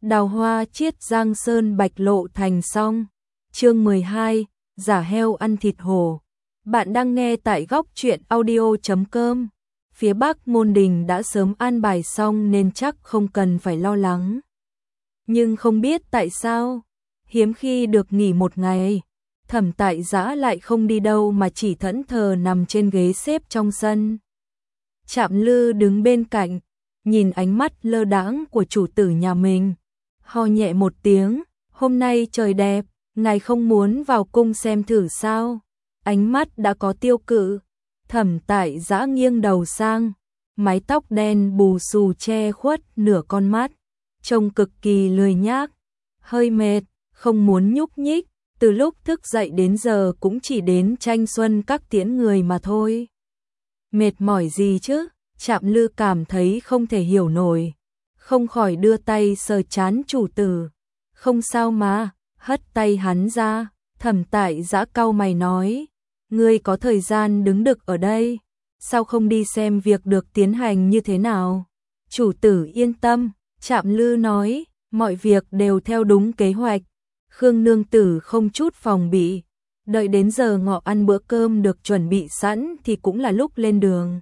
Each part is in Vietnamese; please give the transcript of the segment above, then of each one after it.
Đào hoa chiết giang sơn bạch lộ thành xong. Chương 12, giả heo ăn thịt hổ. Bạn đang nghe tại góc truyện audio.com. Phía Bắc Môn Đình đã sớm an bài xong nên chắc không cần phải lo lắng. Nhưng không biết tại sao, hiếm khi được nghỉ một ngày, Thẩm Tại Giã lại không đi đâu mà chỉ thẫn thờ nằm trên ghế xếp trong sân. Trạm Lư đứng bên cạnh, nhìn ánh mắt lơ đãng của chủ tử nhà mình, ho nhẹ một tiếng, hôm nay trời đẹp, ngài không muốn vào cung xem thử sao? Ánh mắt đã có tiêu cự. Thẩm Tại Giã nghiêng đầu sang, mái tóc đen bù xù che khuất nửa con mắt, trông cực kỳ lười nhác, hơi mệt, không muốn nhúc nhích, từ lúc thức dậy đến giờ cũng chỉ đến tranh xuân các tiễn người mà thôi. Mệt mỏi gì chứ? Trạm Lư cảm thấy không thể hiểu nổi, không khỏi đưa tay sờ trán chủ tử. Không sao mà, hất tay hắn ra. Thẩm Tại Giã cau mày nói, ngươi có thời gian đứng đực ở đây, sao không đi xem việc được tiến hành như thế nào? Chủ tử yên tâm, Trạm Lư nói, mọi việc đều theo đúng kế hoạch. Khương nương tử không chút phòng bị, đợi đến giờ ngọ ăn bữa cơm được chuẩn bị sẵn thì cũng là lúc lên đường.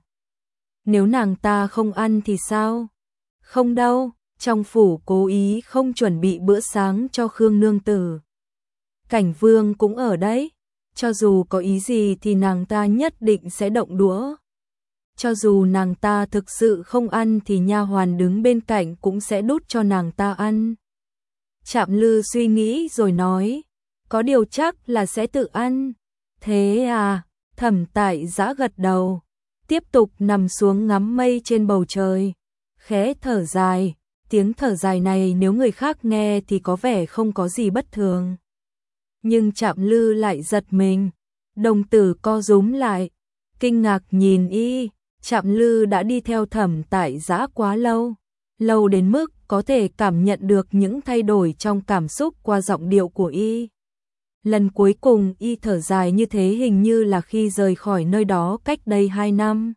Nếu nàng ta không ăn thì sao? Không đâu, trong phủ cố ý không chuẩn bị bữa sáng cho Khương nương tử. Cảnh Vương cũng ở đấy, cho dù có ý gì thì nàng ta nhất định sẽ động đũa. Cho dù nàng ta thực sự không ăn thì nha hoàn đứng bên cạnh cũng sẽ đút cho nàng ta ăn. Trạm Lư suy nghĩ rồi nói, có điều chắc là sẽ tự ăn. Thế à? Thẩm Tại Giã gật đầu, tiếp tục nằm xuống ngắm mây trên bầu trời, khẽ thở dài. Tiếng thở dài này nếu người khác nghe thì có vẻ không có gì bất thường. Nhưng Trạm Lư lại giật mình, đồng tử co rúm lại, kinh ngạc nhìn y. Trạm Lư đã đi theo Thẩm Tại Giã quá lâu, lâu đến mức có thể cảm nhận được những thay đổi trong cảm xúc qua giọng điệu của y. Lần cuối cùng y thở dài như thế hình như là khi rời khỏi nơi đó cách đây 2 năm.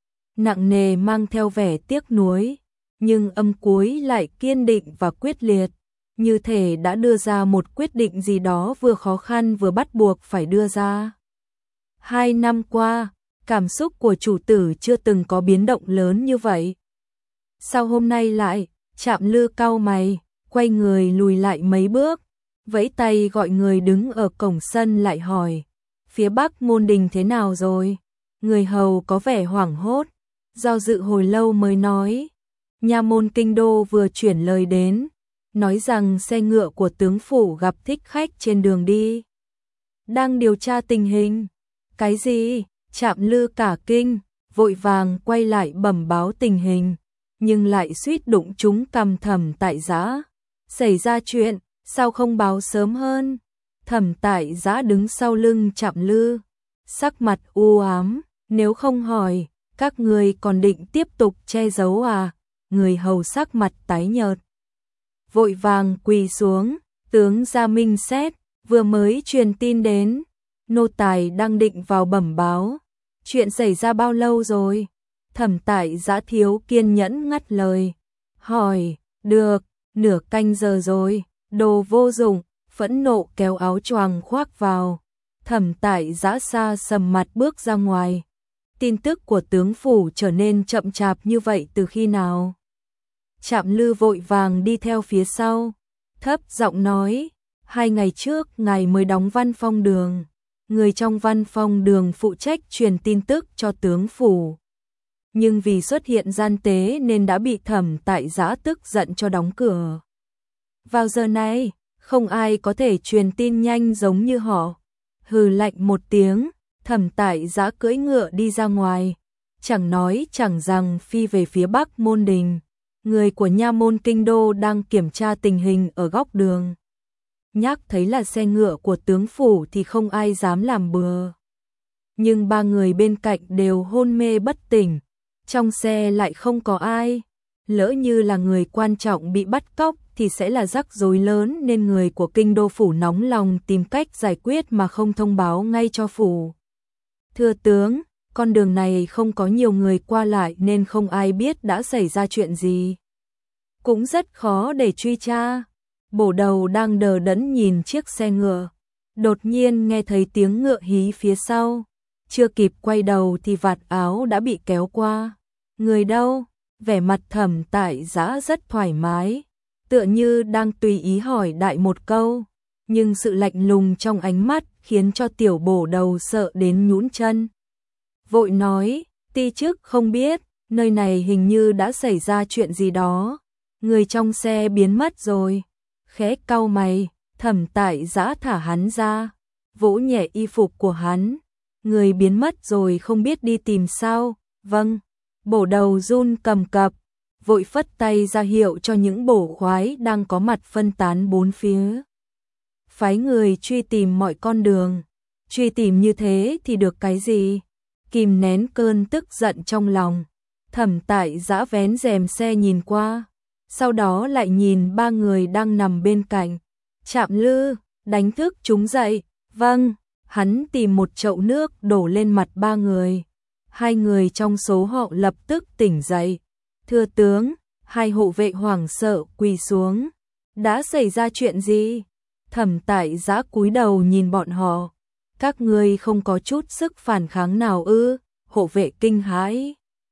Nặng nề mang theo vẻ tiếc nuối, nhưng âm cuối lại kiên định và quyết liệt, như thể đã đưa ra một quyết định gì đó vừa khó khăn vừa bắt buộc phải đưa ra. 2 năm qua, cảm xúc của chủ tử chưa từng có biến động lớn như vậy. Sao hôm nay lại? Trạm Lư cau mày, quay người lùi lại mấy bước, vẫy tay gọi người đứng ở cổng sân lại hỏi, phía Bắc Môn Đình thế nào rồi? Người hầu có vẻ hoảng hốt, do dự hồi lâu mới nói, nha môn kinh đô vừa chuyển lời đến, nói rằng xe ngựa của tướng phủ gặp thích khách trên đường đi, đang điều tra tình hình. Cái gì? Trạm Lư cả kinh, vội vàng quay lại bẩm báo tình hình, nhưng lại suýt đụng trúng cằm Thẩm Tại Giã. Xảy ra chuyện, sao không báo sớm hơn? Thẩm Tại Giã đứng sau lưng Trạm Lư, sắc mặt u ám, nếu không hỏi, các người còn định tiếp tục che giấu à? Người hầu sắc mặt tái nhợt, vội vàng quỳ xuống, tướng Gia Minh Xét, vừa mới truyền tin đến, nô tài đang định vào bẩm báo. Chuyện xảy ra bao lâu rồi? Thẩm Tại Giã thiếu kiên nhẫn ngắt lời, hỏi, được, nửa canh giờ rồi. Đồ vô dụng, phẫn nộ kéo áo choàng khoác vào. Thẩm Tại Giã xa sầm mặt bước ra ngoài. Tin tức của tướng phủ trở nên chậm chạp như vậy từ khi nào? Trạm Lư vội vàng đi theo phía sau, thấp giọng nói, 2 ngày trước ngài mới đóng Văn Phong Đường. Người trong Văn Phong Đường phụ trách truyền tin tức cho tướng phủ, nhưng vì xuất hiện gian tế nên đã bị Thẩm Tại Giã tức giận cho đóng cửa. Vào giờ này, không ai có thể truyền tin nhanh giống như họ. Hừ lạnh một tiếng, Thẩm Tại Giã cưỡi ngựa đi ra ngoài, chẳng nói chẳng rằng phi về phía Bắc Môn Đình. Người của nha môn kinh đô đang kiểm tra tình hình ở góc đường. Nhắc thấy là xe ngựa của tướng phủ thì không ai dám làm bừa. Nhưng 3 người bên cạnh đều hôn mê bất tỉnh, trong xe lại không có ai. Lỡ như là người quan trọng bị bắt cóc thì sẽ là rắc rối lớn nên người của kinh đô phủ nóng lòng tìm cách giải quyết mà không thông báo ngay cho phủ. Thưa tướng, con đường này không có nhiều người qua lại nên không ai biết đã xảy ra chuyện gì. cũng rất khó để truy tra. Bổ đầu đang đờ đẫn nhìn chiếc xe ngựa, đột nhiên nghe thấy tiếng ngựa hí phía sau, chưa kịp quay đầu thì vạt áo đã bị kéo qua. Người đâu? Vẻ mặt Thẩm Tại Giã rất thoải mái, tựa như đang tùy ý hỏi đại một câu, nhưng sự lạnh lùng trong ánh mắt khiến cho tiểu bổ đầu sợ đến nhũn chân. Vội nói, ti chức không biết, nơi này hình như đã xảy ra chuyện gì đó, người trong xe biến mất rồi. Khẽ cau mày, Thẩm Tại Giã thả hắn ra, vỗ nhẹ y phục của hắn. Người biến mất rồi không biết đi tìm sao? Vâng. Bổ đầu run cầm cập, vội phất tay ra hiệu cho những bổ khoái đang có mặt phân tán bốn phía. Phái người truy tìm mọi con đường. Truy tìm như thế thì được cái gì? Kìm nén cơn tức giận trong lòng, Thẩm Tại Giã vén rèm xe nhìn qua, sau đó lại nhìn ba người đang nằm bên cạnh. Trạm Lư, đánh thức chúng dậy. Vâng. Hắn tìm một chậu nước đổ lên mặt ba người. Hai người trong số họ lập tức tỉnh dậy. Thưa tướng, hai hộ vệ hoảng sợ quỳ xuống. Đã xảy ra chuyện gì? Thẩm Tại Giã cúi đầu nhìn bọn họ. Các ngươi không có chút sức phản kháng nào ư? Hộ vệ kinh hãi,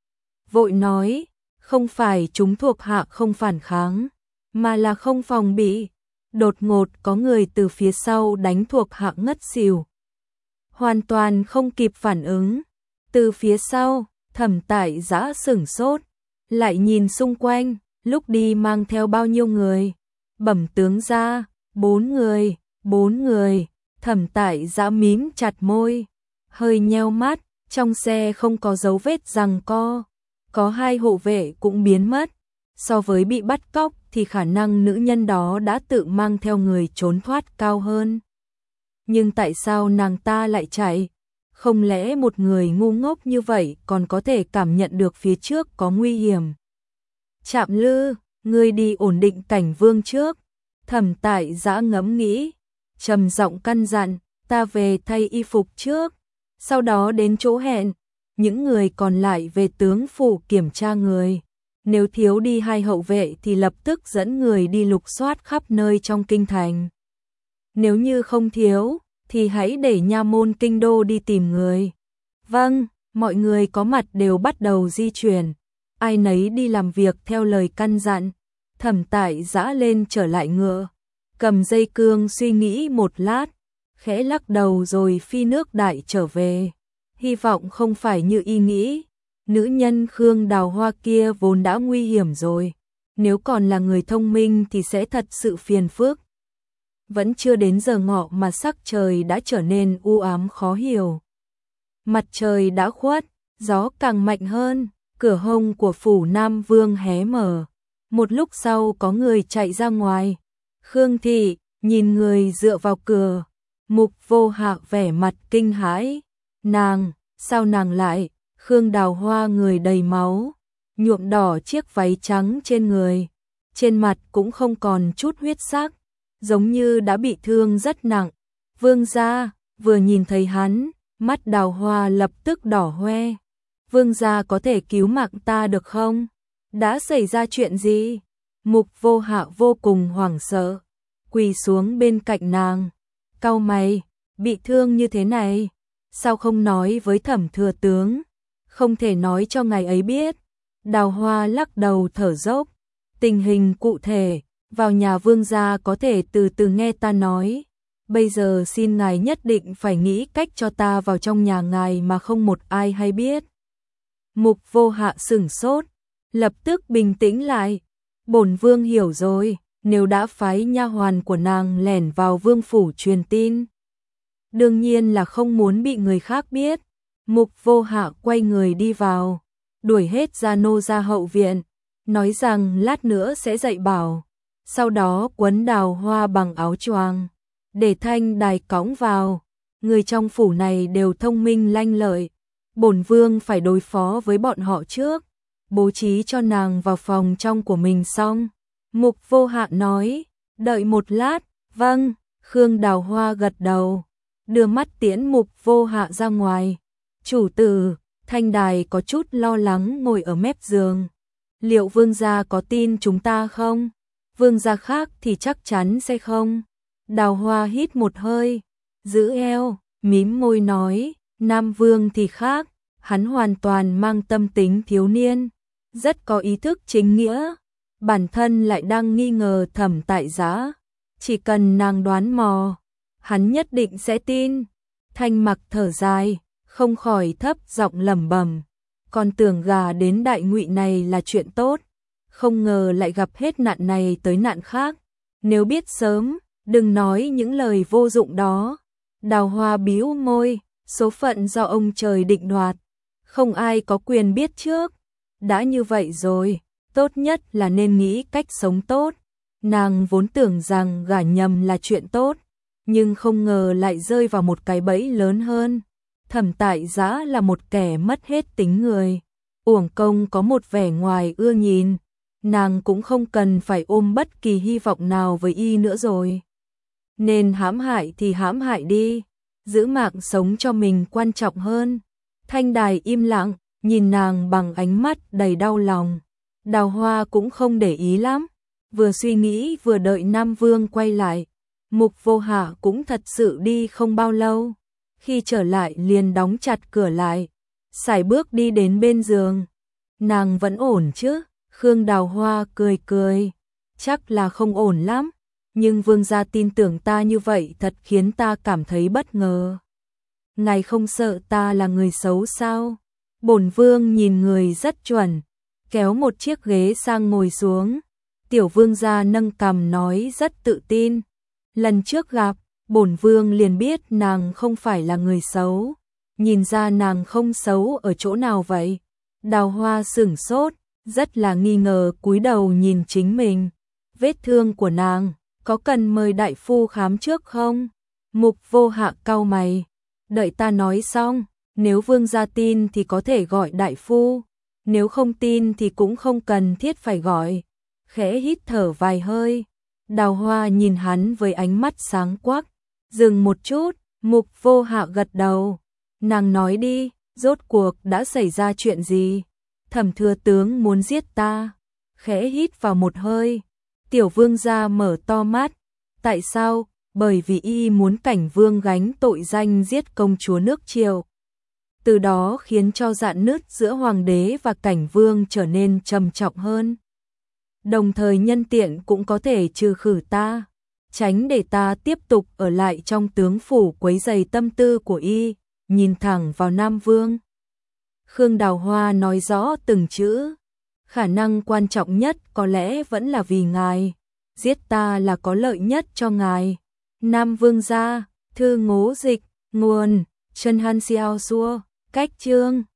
vội nói, không phải chúng thuộc hạ không phản kháng, mà là không phòng bị. Đột ngột có người từ phía sau đánh thuộc hạ ngất xỉu, hoàn toàn không kịp phản ứng. Từ phía sau, Thẩm Tại Giã sửng sốt, lại nhìn xung quanh, lúc đi mang theo bao nhiêu người? Bẩm tướng ra, 4 người, 4 người. Thẩm Tại Giã mím chặt môi, hơi nheo mắt, trong xe không có dấu vết giằng co, có 2 hộ vệ cũng biến mất. So với bị bắt cóc thì khả năng nữ nhân đó đã tự mang theo người trốn thoát cao hơn. Nhưng tại sao nàng ta lại chạy? Không lẽ một người ngu ngốc như vậy còn có thể cảm nhận được phía trước có nguy hiểm? Trạm Lư, ngươi đi ổn định Cảnh Vương trước. Thẩm Tại Giã ngẫm nghĩ, trầm giọng căn dặn, ta về thay y phục trước, sau đó đến chỗ hẹn, những người còn lại về tướng phủ kiểm tra người. Nếu thiếu đi 2 hậu vệ thì lập tức dẫn người đi lục soát khắp nơi trong kinh thành. Nếu như không thiếu, thì hãy để nha môn kinh đô đi tìm người. Vâng, mọi người có mặt đều bắt đầu di chuyển, ai nấy đi làm việc theo lời căn dặn. Thẩm Tại Giã lên trở lại ngựa, cầm dây cương suy nghĩ một lát, khẽ lắc đầu rồi phi nước đại trở về. Hy vọng không phải như y nghĩ, nữ nhân Khương Đào Hoa kia vốn đã nguy hiểm rồi, nếu còn là người thông minh thì sẽ thật sự phiền phức. Vẫn chưa đến giờ ngọ mà sắc trời đã trở nên u ám khó hiểu. Mặt trời đã khuất, gió càng mạnh hơn, cửa hông của phủ Nam Vương hé mở. Một lúc sau có người chạy ra ngoài. Khương thị nhìn người dựa vào cửa, Mục Vô Hạ vẻ mặt kinh hãi. Nàng, sao nàng lại? Khương Đào Hoa người đầy máu, nhuộm đỏ chiếc váy trắng trên người, trên mặt cũng không còn chút huyết sắc, giống như đã bị thương rất nặng. Vương gia, vừa nhìn thấy hắn, mắt Đào Hoa lập tức đỏ hoe. Vương gia có thể cứu mạng ta được không? Đã xảy ra chuyện gì? Mục Vô Hạ vô cùng hoảng sợ, quỳ xuống bên cạnh nàng, cau mày, bị thương như thế này, sao không nói với Thẩm thừa tướng? Không thể nói cho ngài ấy biết. Đào Hoa lắc đầu thở dốc, tình hình cụ thể, vào nhà vương gia có thể từ từ nghe ta nói. Bây giờ xin ngài nhất định phải nghĩ cách cho ta vào trong nhà ngài mà không một ai hay biết. Mục Vô Hạ sửng sốt, lập tức bình tĩnh lại. Bổn vương hiểu rồi, nếu đã phái nha hoàn của nàng lẻn vào vương phủ truyền tin, đương nhiên là không muốn bị người khác biết. Mục Vô Hạ quay người đi vào, đuổi hết gia nô ra hậu viện, nói rằng lát nữa sẽ dạy bảo, sau đó quấn Đào Hoa bằng áo choàng, để thanh đài cõng vào. Người trong phủ này đều thông minh lanh lợi, bổn vương phải đối phó với bọn họ trước, bố trí cho nàng vào phòng trong của mình xong. Mục Vô Hạ nói, đợi một lát. Vâng. Khương Đào Hoa gật đầu, đưa mắt tiễn Mục Vô Hạ ra ngoài. Chủ tử, thanh đài có chút lo lắng ngồi ở mép giường, Liệu vương gia có tin chúng ta không? Vương gia khác thì chắc chắn sẽ không. Đào Hoa hít một hơi, giữ eo, mím môi nói, Nam Vương thì khác, hắn hoàn toàn mang tâm tính thiếu niên, rất có ý thức chính nghĩa, bản thân lại đang nghi ngờ Thẩm Tại Giá, chỉ cần nàng đoán mò, hắn nhất định sẽ tin. Thanh Mặc thở dài, không khỏi thấp giọng lẩm bẩm, còn tưởng gà đến đại ngụy này là chuyện tốt, không ngờ lại gặp hết nạn này tới nạn khác, nếu biết sớm, đừng nói những lời vô dụng đó. Đào Hoa bĩu môi, số phận do ông trời định đoạt, không ai có quyền biết trước. Đã như vậy rồi, tốt nhất là nên nghĩ cách sống tốt. Nàng vốn tưởng rằng gả nhầm là chuyện tốt, nhưng không ngờ lại rơi vào một cái bẫy lớn hơn. Thẩm Tại Giá là một kẻ mất hết tính người, uổng công có một vẻ ngoài ưa nhìn, nàng cũng không cần phải ôm bất kỳ hy vọng nào với y nữa rồi. Nên hãm hại thì hãm hại đi, giữ mạng sống cho mình quan trọng hơn. Thanh Đài im lặng, nhìn nàng bằng ánh mắt đầy đau lòng. Đào Hoa cũng không để ý lắm, vừa suy nghĩ vừa đợi Nam Vương quay lại. Mục Vô Hạ cũng thật sự đi không bao lâu, khi trở lại liền đóng chặt cửa lại, sải bước đi đến bên giường. Nàng vẫn ổn chứ? Khương Đào Hoa cười cười, chắc là không ổn lắm, nhưng vương gia tin tưởng ta như vậy thật khiến ta cảm thấy bất ngờ. Ngài không sợ ta là người xấu sao? Bổn vương nhìn người rất chuẩn, kéo một chiếc ghế sang ngồi xuống. Tiểu vương gia nâng cằm nói rất tự tin. Lần trước gặp, bổn vương liền biết nàng không phải là người xấu. Nhìn ra nàng không xấu ở chỗ nào vậy? Đào Hoa sửng sốt, rất là nghi ngờ cúi đầu nhìn chính mình. Vết thương của nàng, có cần mời đại phu khám trước không? Mục Vô Hạ cau mày. Đợi ta nói xong, nếu vương gia tin thì có thể gọi đại phu, nếu không tin thì cũng không cần thiết phải gọi. Khẽ hít thở vài hơi, Đào Hoa nhìn hắn với ánh mắt sáng quắc. Dừng một chút, Mục Vô Hạ gật đầu. Nàng nói đi, rốt cuộc đã xảy ra chuyện gì? Thẩm thừa tướng muốn giết ta. Khẽ hít vào một hơi, tiểu vương gia mở to mắt. Tại sao? Bởi vì y muốn Cảnh Vương gánh tội danh giết công chúa nước Triệu. Từ đó khiến cho rạn nứt giữa hoàng đế và Cảnh Vương trở nên trầm trọng hơn. Đồng thời nhân tiện cũng có thể trừ khử ta, tránh để ta tiếp tục ở lại trong tướng phủ quấy rầy tâm tư của y. Nhìn thẳng vào Nam Vương, Khương Đào Hoa nói rõ từng chữ. Khả năng quan trọng nhất có lẽ vẫn là vì ngài, giết ta là có lợi nhất cho ngài. Nam Vương gia, thư ngố dịch, nguồn, Trần Han Xiao Xua, cách chương.